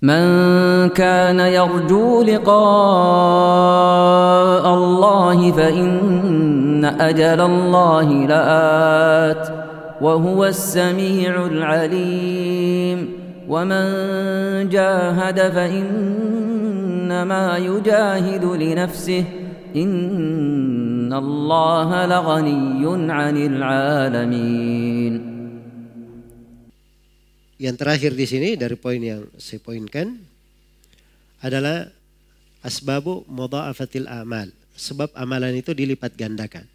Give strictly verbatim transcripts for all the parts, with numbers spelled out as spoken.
من كان يرجو لقاء الله فإن أجل الله لآت وهو السميع العليم ومن جاهد فإنما يجاهد لنفسه إن الله لغني عن العالمين. Yang terakhir di sini dari poin yang saya poinkan adalah asbabu mudha'afatil amal, sebab amalan itu dilipat gandakan.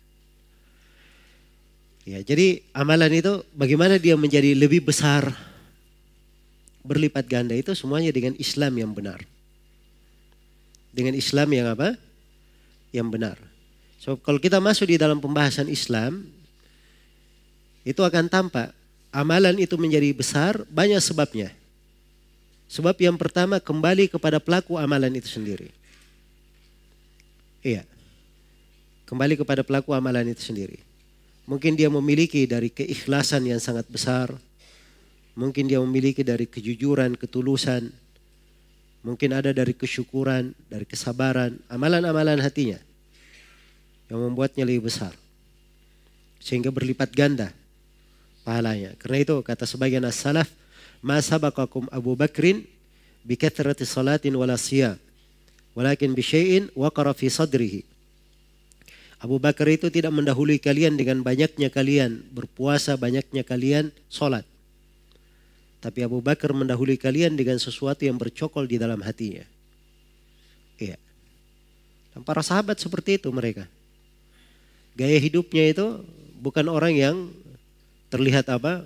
Ya, jadi amalan itu bagaimana dia menjadi lebih besar, berlipat ganda, itu semuanya dengan Islam yang benar. Dengan Islam yang apa? Yang benar. So, kalau kita masuk di dalam pembahasan Islam, itu akan tampak amalan itu menjadi besar, banyak sebabnya. Sebab yang pertama, kembali kepada pelaku amalan itu sendiri. Iya. Kembali kepada pelaku amalan itu sendiri. Mungkin dia memiliki dari keikhlasan yang sangat besar. Mungkin dia memiliki dari kejujuran, ketulusan. Mungkin ada dari kesyukuran, dari kesabaran, amalan-amalan hatinya yang membuatnya lebih besar. Sehingga berlipat ganda pahalanya. Karena itu kata sebagian as-salaf, ma sabaqakum Abu Bakrin bi kathrati salatin wala siyam walakin bi syai'in waqara fi sadrihi. Abu Bakar itu tidak mendahului kalian dengan banyaknya kalian berpuasa, banyaknya kalian salat. Tapi Abu Bakar mendahului kalian dengan sesuatu yang bercokol di dalam hatinya. Iya. Dan para sahabat seperti itu mereka. Gaya hidupnya itu bukan orang yang terlihat apa?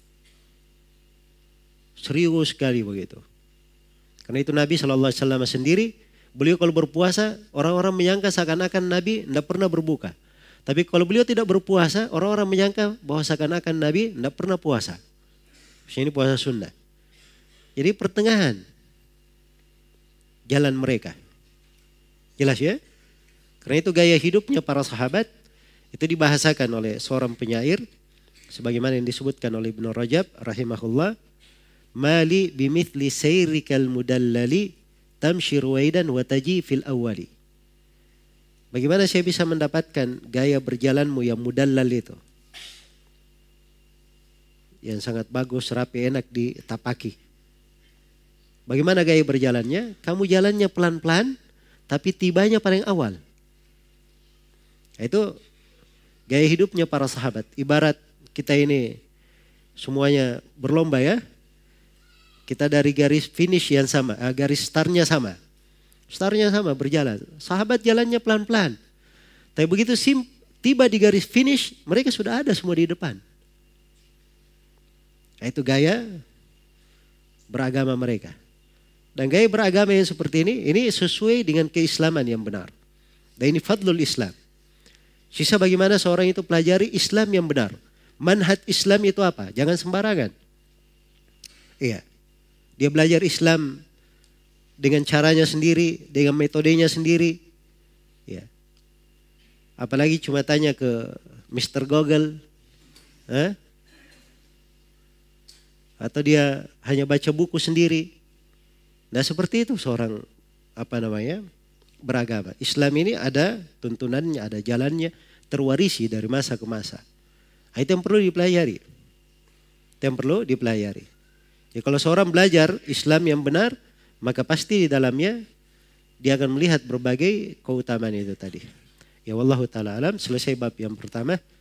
Serius sekali begitu. Karena itu Nabi shallallahu alaihi wasallam sendiri, beliau kalau berpuasa, orang-orang menyangka seakan-akan Nabi tidak pernah berbuka. Tapi kalau beliau tidak berpuasa, orang-orang menyangka bahwa seakan-akan Nabi tidak pernah puasa. Ini puasa sunnah. Jadi pertengahan jalan mereka. Jelas ya? Karena itu gaya hidupnya para sahabat itu dibahasakan oleh seorang penyair sebagaimana yang disebutkan oleh Ibnu Rajab rahimahullah, mali bimithli sayrikal mudallali tamshi ruwaidan wa taji fil awwali. Bagaimana saya bisa mendapatkan gaya berjalanmu yang mudallal itu, yang sangat bagus, rapi, enak ditapaki. Bagaimana gaya berjalannya? Kamu jalannya pelan-pelan tapi tibanya paling awal. Itu gaya hidupnya para sahabat. Ibarat kita ini semuanya berlomba ya. Kita dari garis finish yang sama, garis startnya sama. Startnya sama berjalan. Sahabat jalannya pelan-pelan. Tapi begitu sim, tiba di garis finish, mereka sudah ada semua di depan. Itu gaya beragama mereka. Dan gaya beragama yang seperti ini, ini sesuai dengan keislaman yang benar. Dan ini fadlul Islam. Sisa bagaimana seorang itu pelajari Islam yang benar. Manhaj Islam itu apa? Jangan sembarangan. Iya. Dia belajar Islam dengan caranya sendiri, dengan metodenya sendiri. Ya. Apalagi cuma tanya ke mister Google. Eh? Atau dia hanya baca buku sendiri. Nah seperti itu seorang apa namanya beragama. Islam ini ada tuntunannya, ada jalannya, terwarisi dari masa ke masa. Nah, itu yang perlu dipelajari. Itu yang perlu dipelajari. Ya, kalau seorang belajar Islam yang benar, maka pasti di dalamnya dia akan melihat berbagai keutamaan itu tadi. Ya wallahu ta'ala alam, selesai bab yang pertama.